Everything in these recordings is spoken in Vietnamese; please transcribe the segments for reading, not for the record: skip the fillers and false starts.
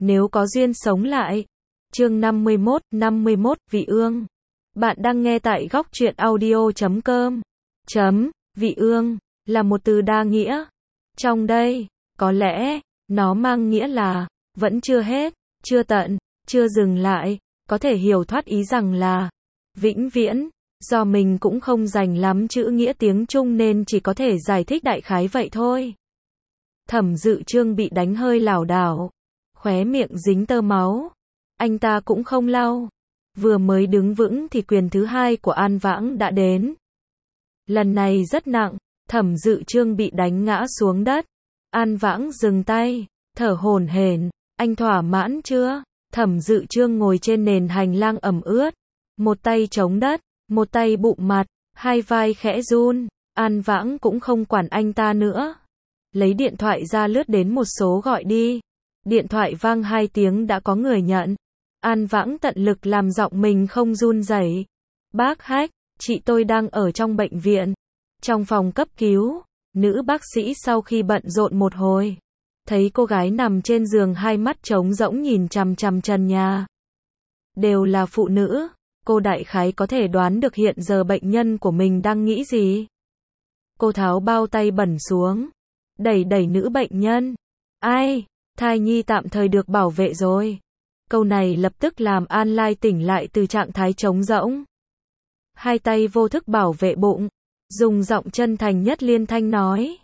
nếu có duyên sống lại. Chương 51, Vị Ương. Bạn đang nghe tại góc truyện audio.com. Vị Ương, là một từ đa nghĩa. Trong đây, có lẽ, nó mang nghĩa là, vẫn chưa hết, chưa tận, chưa dừng lại, có thể hiểu thoát ý rằng là, vĩnh viễn, do mình cũng không rành lắm chữ nghĩa tiếng Trung nên chỉ có thể giải thích đại khái vậy thôi. Thẩm Dự Trương bị đánh hơi lảo đảo, khóe miệng dính tơ máu. Anh ta cũng không lau. Vừa mới đứng vững thì quyền thứ hai của An Vãng đã đến. Lần này rất nặng, Thẩm Dự Trương bị đánh ngã xuống đất. An Vãng dừng tay, thở hổn hển, anh thỏa mãn chưa? Thẩm Dự Trương ngồi trên nền hành lang ẩm ướt, một tay chống đất, một tay bụm mặt, hai vai khẽ run. An Vãng cũng không quản anh ta nữa. Lấy điện thoại ra lướt đến một số gọi đi. Điện thoại vang 2 tiếng đã có người nhận. An Vãng tận lực làm giọng mình không run rẩy. Bác Hách, chị tôi đang ở trong bệnh viện. Trong phòng cấp cứu, nữ bác sĩ sau khi bận rộn một hồi, thấy cô gái nằm trên giường hai mắt trống rỗng nhìn chằm chằm trần nhà. Đều là phụ nữ, cô đại khái có thể đoán được hiện giờ bệnh nhân của mình đang nghĩ gì. Cô tháo bao tay bẩn xuống, đẩy nữ bệnh nhân. Ai? Thai nhi tạm thời được bảo vệ rồi. Câu này lập tức làm An Lai tỉnh lại từ trạng thái trống rỗng. Hai tay vô thức bảo vệ bụng, dùng giọng chân thành nhất liên thanh nói.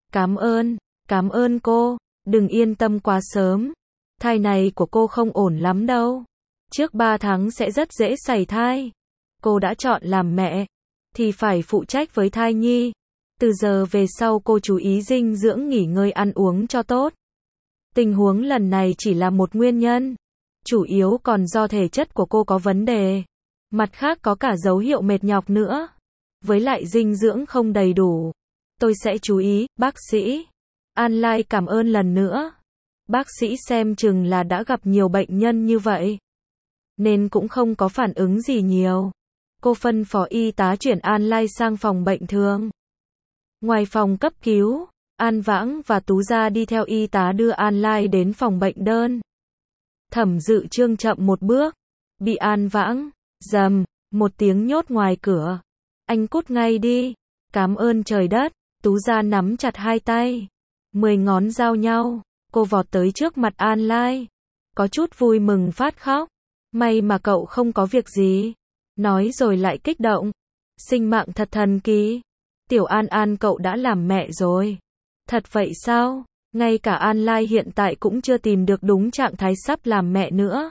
Cảm ơn cô, đừng yên tâm quá sớm. Thai này của cô không ổn lắm đâu. Trước 3 tháng sẽ rất dễ sảy thai. Cô đã chọn làm mẹ, thì phải phụ trách với thai nhi. Từ giờ về sau cô chú ý dinh dưỡng nghỉ ngơi ăn uống cho tốt. Tình huống lần này chỉ là một nguyên nhân. Chủ yếu còn do thể chất của cô có vấn đề. Mặt khác có cả dấu hiệu mệt nhọc nữa. Với lại dinh dưỡng không đầy đủ. Tôi sẽ chú ý, bác sĩ. An Lai cảm ơn lần nữa. Bác sĩ xem chừng là đã gặp nhiều bệnh nhân như vậy, nên cũng không có phản ứng gì nhiều. Cô phân phó y tá chuyển An Lai sang phòng bệnh thường. Ngoài phòng cấp cứu, An Vãng và Tú Gia đi theo y tá đưa An Lai đến phòng bệnh đơn. Thẩm Dự Trương chậm một bước, bị An Vãng, rầm, một tiếng nhốt ngoài cửa. Anh cút ngay đi, cảm ơn trời đất. Tú Gia nắm chặt hai tay, 10 ngón giao nhau, cô vọt tới trước mặt An Lai, có chút vui mừng phát khóc. May mà cậu không có việc gì. Nói rồi lại kích động. Sinh mạng thật thần kỳ. Tiểu An cậu đã làm mẹ rồi. Thật vậy sao? Ngay cả An Lai hiện tại cũng chưa tìm được đúng trạng thái sắp làm mẹ nữa.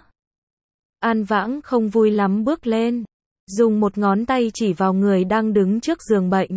An Vãng không vui lắm bước lên, dùng một ngón tay chỉ vào người đang đứng trước giường bệnh.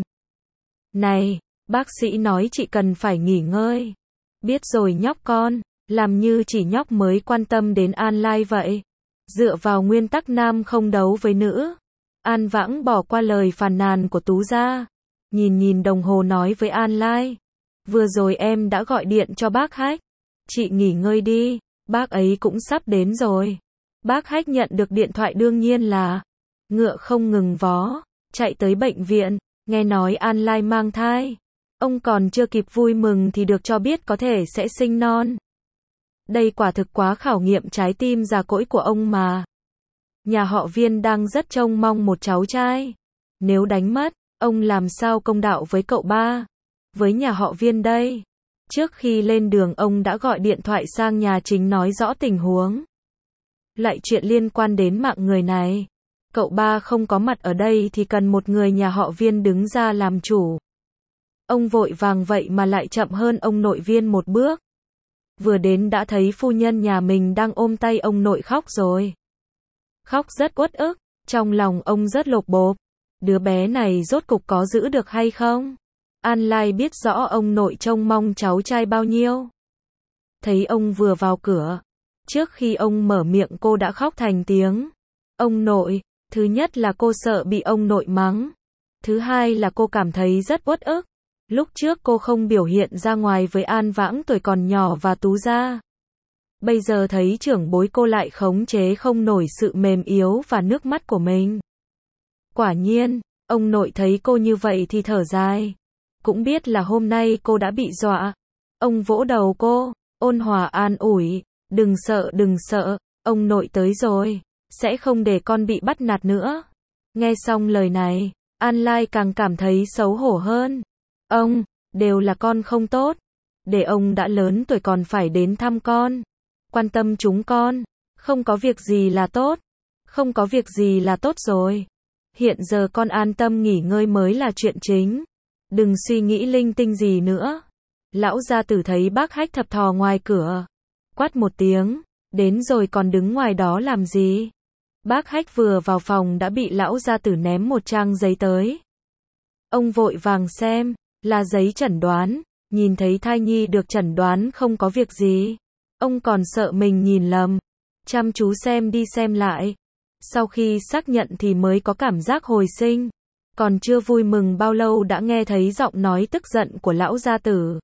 Này, bác sĩ nói chị cần phải nghỉ ngơi. Biết rồi nhóc con, làm như chỉ nhóc mới quan tâm đến An Lai vậy. Dựa vào nguyên tắc nam không đấu với nữ. An Vãng bỏ qua lời phàn nàn của Tú Gia. Nhìn đồng hồ nói với An Lai. Vừa rồi em đã gọi điện cho bác Hách. Chị nghỉ ngơi đi, bác ấy cũng sắp đến rồi. Bác Hách nhận được điện thoại đương nhiên là ngựa không ngừng vó, chạy tới bệnh viện, nghe nói An Lai mang thai. Ông còn chưa kịp vui mừng thì được cho biết có thể sẽ sinh non. Đây quả thực quá khảo nghiệm trái tim già cỗi của ông mà. Nhà họ Viên đang rất trông mong một cháu trai. Nếu đánh mất, ông làm sao công đạo với cậu ba? Với nhà họ Viên đây. Trước khi lên đường ông đã gọi điện thoại sang nhà chính nói rõ tình huống. Lại chuyện liên quan đến mạng người này. Cậu ba không có mặt ở đây thì cần một người nhà họ Viên đứng ra làm chủ. Ông vội vàng vậy mà lại chậm hơn ông nội Viên một bước. Vừa đến đã thấy phu nhân nhà mình đang ôm tay ông nội khóc rồi. Khóc rất uất ức, trong lòng ông rất lột bột. Đứa bé này rốt cục có giữ được hay không? An Lai biết rõ ông nội trông mong cháu trai bao nhiêu. Thấy ông vừa vào cửa, trước khi ông mở miệng cô đã khóc thành tiếng. Ông nội, thứ nhất là cô sợ bị ông nội mắng. Thứ hai là cô cảm thấy rất uất ức. Lúc trước cô không biểu hiện ra ngoài với An Vãng tuổi còn nhỏ và Tú Gia. Bây giờ thấy trưởng bối cô lại khống chế không nổi sự mềm yếu và nước mắt của mình. Quả nhiên, ông nội thấy cô như vậy thì thở dài. Cũng biết là hôm nay cô đã bị dọa. Ông vỗ đầu cô, ôn hòa an ủi, đừng sợ, ông nội tới rồi, sẽ không để con bị bắt nạt nữa. Nghe xong lời này, An Lai càng cảm thấy xấu hổ hơn. Ông, đều là con không tốt. Để ông đã lớn tuổi còn phải đến thăm con. Quan tâm chúng con. Không có việc gì là tốt. Không có việc gì là tốt rồi. Hiện giờ con an tâm nghỉ ngơi mới là chuyện chính. Đừng suy nghĩ linh tinh gì nữa. Lão gia tử thấy bác Hách thập thò ngoài cửa. Quát một tiếng. Đến rồi còn đứng ngoài đó làm gì? Bác Hách vừa vào phòng đã bị lão gia tử ném một trang giấy tới. Ông vội vàng xem. Là giấy chẩn đoán. Nhìn thấy thai nhi được chẩn đoán không có việc gì. Ông còn sợ mình nhìn lầm. Chăm chú xem đi xem lại. Sau khi xác nhận thì mới có cảm giác hồi sinh. Còn chưa vui mừng bao lâu đã nghe thấy giọng nói tức giận của lão gia tử.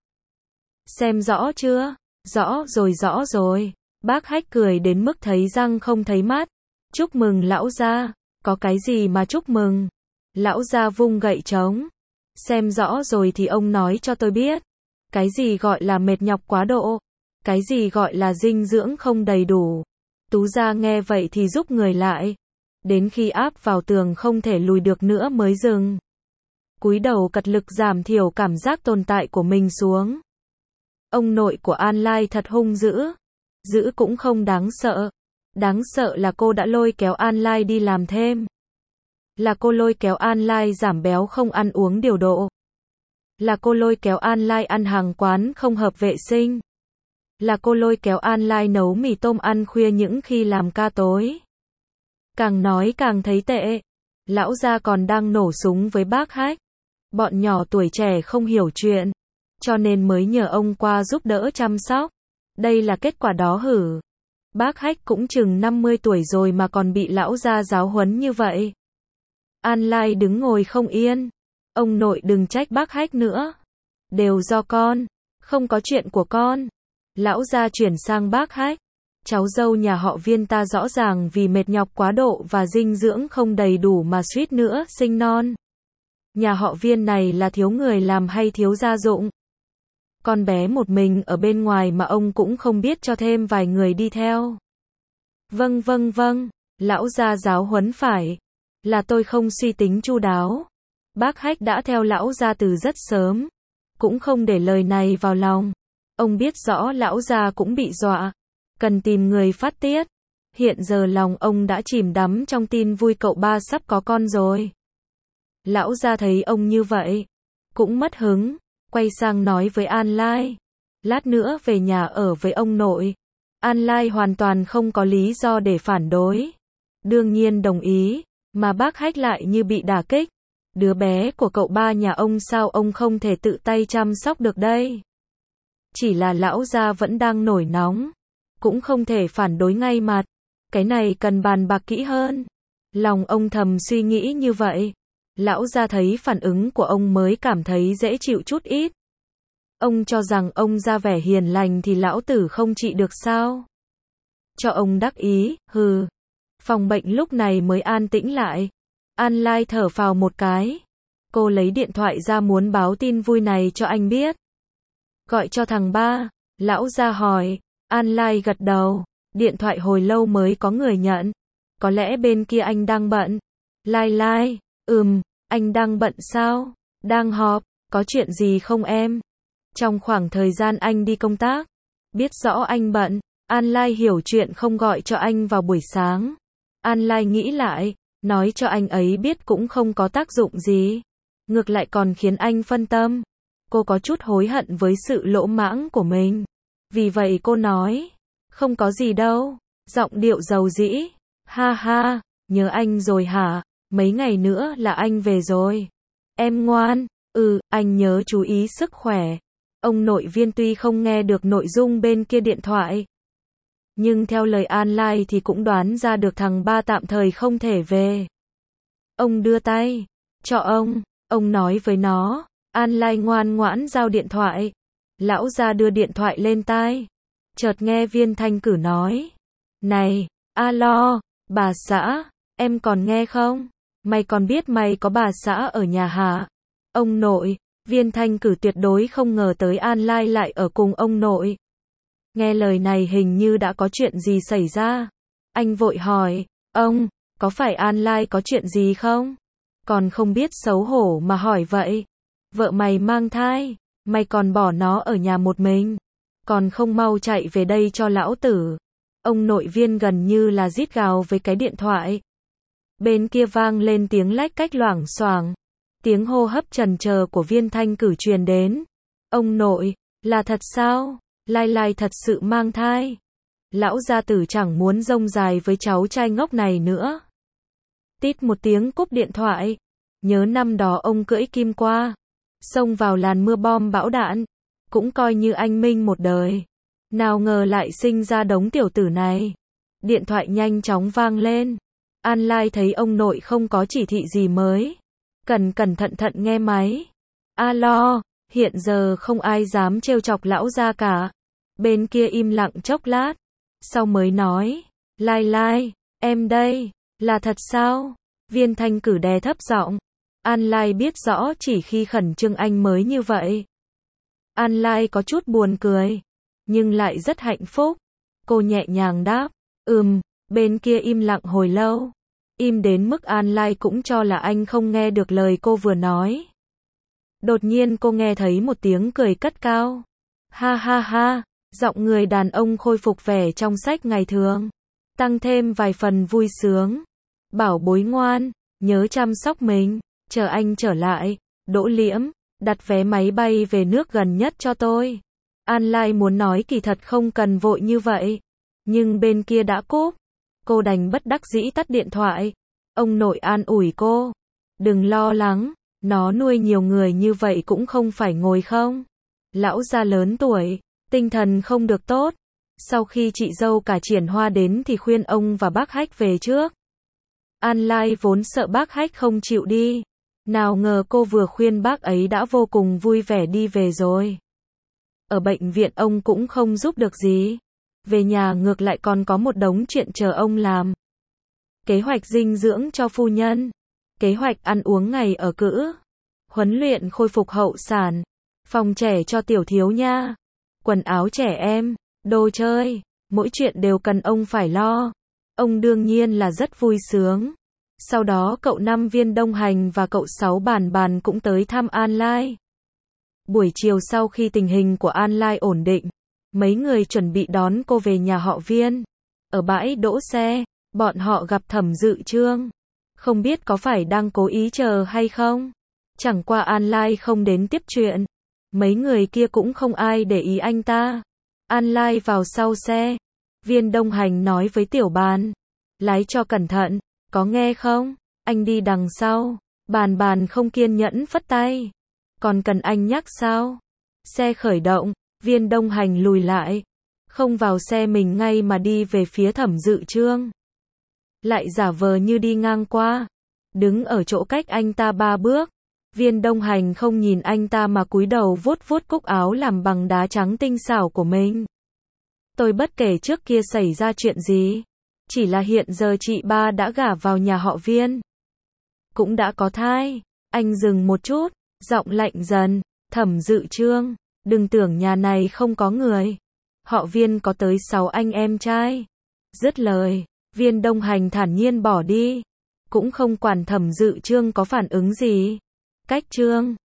Xem rõ chưa? Rõ rồi. Bác Hách cười đến mức thấy răng không thấy mắt. Chúc mừng lão gia. Có cái gì mà chúc mừng? Lão gia vung gậy trống. Xem rõ rồi thì ông nói cho tôi biết. Cái gì gọi là mệt nhọc quá độ? Cái gì gọi là dinh dưỡng không đầy đủ? Tú gia nghe vậy thì rúc người lại. Đến khi áp vào tường không thể lùi được nữa mới dừng. Cúi đầu cật lực giảm thiểu cảm giác tồn tại của mình xuống. Ông nội của An Lai thật hung dữ. Dữ cũng không đáng sợ. Đáng sợ là cô đã lôi kéo An Lai đi làm thêm. Là cô lôi kéo An Lai giảm béo không ăn uống điều độ. Là cô lôi kéo An Lai ăn hàng quán không hợp vệ sinh. Là cô lôi kéo An Lai nấu mì tôm ăn khuya những khi làm ca tối. Càng nói càng thấy tệ. Lão gia còn đang nổ súng với bác Hách. Bọn nhỏ tuổi trẻ không hiểu chuyện. Cho nên mới nhờ ông qua giúp đỡ chăm sóc. Đây là kết quả đó hử. Bác Hách cũng chừng 50 tuổi rồi mà còn bị lão gia giáo huấn như vậy. An Lai đứng ngồi không yên. Ông nội đừng trách bác Hách nữa. Đều do con. Không có chuyện của con. Lão gia chuyển sang bác Hách. Cháu dâu nhà họ Viên ta rõ ràng vì mệt nhọc quá độ và dinh dưỡng không đầy đủ mà suýt nữa sinh non. Nhà họ Viên này là thiếu người làm hay thiếu gia dụng? Con bé một mình ở bên ngoài mà ông cũng không biết cho thêm vài người đi theo. Vâng. Lão gia giáo huấn phải. Là tôi không suy tính chu đáo. Bác Hách đã theo lão gia từ rất sớm. Cũng không để lời này vào lòng. Ông biết rõ lão gia cũng bị dọa. Cần tìm người phát tiết. Hiện giờ lòng ông đã chìm đắm trong tin vui cậu ba sắp có con rồi. Lão gia thấy ông như vậy. Cũng mất hứng. Quay sang nói với An Lai. Lát nữa về nhà ở với ông nội. An Lai hoàn toàn không có lý do để phản đối. Đương nhiên đồng ý. Mà bác Hách lại như bị đả kích. Đứa bé của cậu ba nhà ông sao ông không thể tự tay chăm sóc được đây? Chỉ là lão gia vẫn đang nổi nóng. Cũng không thể phản đối ngay mặt. Cái này cần bàn bạc kỹ hơn. Lòng ông thầm suy nghĩ như vậy. Lão gia thấy phản ứng của ông mới cảm thấy dễ chịu chút ít. Ông cho rằng ông ra vẻ hiền lành thì lão tử không trị được sao? Cho ông đắc ý, hừ. Phòng bệnh lúc này mới an tĩnh lại. An Lai thở phào một cái. Cô lấy điện thoại ra muốn báo tin vui này cho anh biết. Gọi cho thằng ba. Lão gia hỏi. An Lai gật đầu. Điện thoại hồi lâu mới có người nhận. Có lẽ bên kia anh đang bận. Lai. Anh đang bận sao? Đang họp. Có chuyện gì không em? Trong khoảng thời gian anh đi công tác. Biết rõ anh bận. An Lai hiểu chuyện không gọi cho anh vào buổi sáng. An Lai nghĩ lại. Nói cho anh ấy biết cũng không có tác dụng gì. Ngược lại còn khiến anh phân tâm. Cô có chút hối hận với sự lỗ mãng của mình. Vì vậy cô nói. Không có gì đâu. Giọng điệu dầu dĩ. Ha, nhớ anh rồi hả? Mấy ngày nữa là anh về rồi. Em ngoan. Anh nhớ chú ý sức khỏe. Ông nội Viên tuy không nghe được nội dung bên kia điện thoại. Nhưng theo lời An Lai thì cũng đoán ra được thằng ba tạm thời không thể về. Ông đưa tay. Cho ông nói với nó. An Lai ngoan ngoãn giao điện thoại. Lão gia đưa điện thoại lên tai. Chợt nghe Viên Thanh Cử nói. Này, alo, bà xã, em còn nghe không? Mày còn biết mày có bà xã ở nhà hả? Ông nội, Viên Thanh Cử tuyệt đối không ngờ tới An Lai lại ở cùng ông nội. Nghe lời này hình như đã có chuyện gì xảy ra. Anh vội hỏi, ông, có phải An Lai có chuyện gì không? Còn không biết xấu hổ mà hỏi vậy. Vợ mày mang thai, mày còn bỏ nó ở nhà một mình. Còn không mau chạy về đây cho lão tử. Ông nội Viên gần như là rít gào với cái điện thoại. Bên kia vang lên tiếng lách cách loảng xoảng. Tiếng hô hấp trần chờ của Viên Thanh Cử truyền đến. Ông nội, là thật sao? Lai Lai thật sự mang thai. Lão gia tử chẳng muốn rông dài với cháu trai ngốc này nữa. Tít một tiếng cúp điện thoại. Nhớ năm đó ông cưỡi kim qua, xông vào làn mưa bom bão đạn. Cũng coi như anh minh một đời. Nào ngờ lại sinh ra đống tiểu tử này. Điện thoại nhanh chóng vang lên. An Lai thấy ông nội không có chỉ thị gì mới. Cẩn thận nghe máy. Alo, hiện giờ không ai dám trêu chọc lão gia cả. Bên kia im lặng chốc lát. Sau mới nói. Lai Lai, em đây, là thật sao? Viên Thanh Cử đè thấp giọng. An Lai biết rõ chỉ khi khẩn trương anh mới như vậy. An Lai có chút buồn cười, nhưng lại rất hạnh phúc. Cô nhẹ nhàng đáp, bên kia im lặng hồi lâu. Im đến mức An Lai cũng cho là anh không nghe được lời cô vừa nói. Đột nhiên cô nghe thấy một tiếng cười cất cao. Ha ha ha, giọng người đàn ông khôi phục vẻ trong sách ngày thường. Tăng thêm vài phần vui sướng. Bảo bối ngoan, nhớ chăm sóc mình, chờ anh trở lại. Đỗ Liễm, đặt vé máy bay về nước gần nhất cho tôi. An Lai muốn nói kỳ thật không cần vội như vậy. Nhưng bên kia đã cúp. Cô đành bất đắc dĩ tắt điện thoại. Ông nội an ủi cô. Đừng lo lắng, nó nuôi nhiều người như vậy cũng không phải ngồi không. Lão gia lớn tuổi, tinh thần không được tốt. Sau khi chị dâu cả Triển Hoa đến thì khuyên ông và bác Hách về trước. An Lai vốn sợ bác Hách không chịu đi. Nào ngờ cô vừa khuyên bác ấy đã vô cùng vui vẻ đi về rồi. Ở bệnh viện ông cũng không giúp được gì. Về nhà ngược lại còn có một đống chuyện chờ ông làm. Kế hoạch dinh dưỡng cho phu nhân. Kế hoạch ăn uống ngày ở cữ. Huấn luyện khôi phục hậu sản. Phòng trẻ cho tiểu thiếu nha. Quần áo trẻ em, đồ chơi. Mỗi chuyện đều cần ông phải lo. Ông đương nhiên là rất vui sướng. Sau đó cậu Năm Viên Đông Hành và cậu Sáu Bàn Bàn cũng tới thăm An Lai. Buổi chiều sau khi tình hình của An Lai ổn định, mấy người chuẩn bị đón cô về nhà họ Viên. Ở bãi đỗ xe, bọn họ gặp Thẩm Dự Trương. Không biết có phải đang cố ý chờ hay không? Chẳng qua An Lai không đến tiếp chuyện. Mấy người kia cũng không ai để ý anh ta. An Lai vào sau xe. Viên Đông Hành nói với Tiểu Bàn. Lái cho cẩn thận, có nghe không? Anh đi đằng sau. Bàn Bàn không kiên nhẫn phất tay. Còn cần anh nhắc sao? Xe khởi động, Viên Đông Hành lùi lại. Không vào xe mình ngay mà đi về phía Thẩm Dự Trương. Lại giả vờ như đi ngang qua. Đứng ở chỗ cách anh ta 3 bước. Viên Đông Hành không nhìn anh ta mà cúi đầu vuốt vuốt cúc áo làm bằng đá trắng tinh xảo của mình. Tôi bất kể trước kia xảy ra chuyện gì. Chỉ là hiện giờ chị ba đã gả vào nhà họ Viên. Cũng đã có thai. Anh dừng một chút, giọng lạnh dần. Thẩm Dự Trương, đừng tưởng nhà này không có người. Họ Viên có tới 6 anh em trai. Dứt lời, Viên Đông Hành thản nhiên bỏ đi. Cũng không quản Thẩm Dự Trương có phản ứng gì. Cách Trương,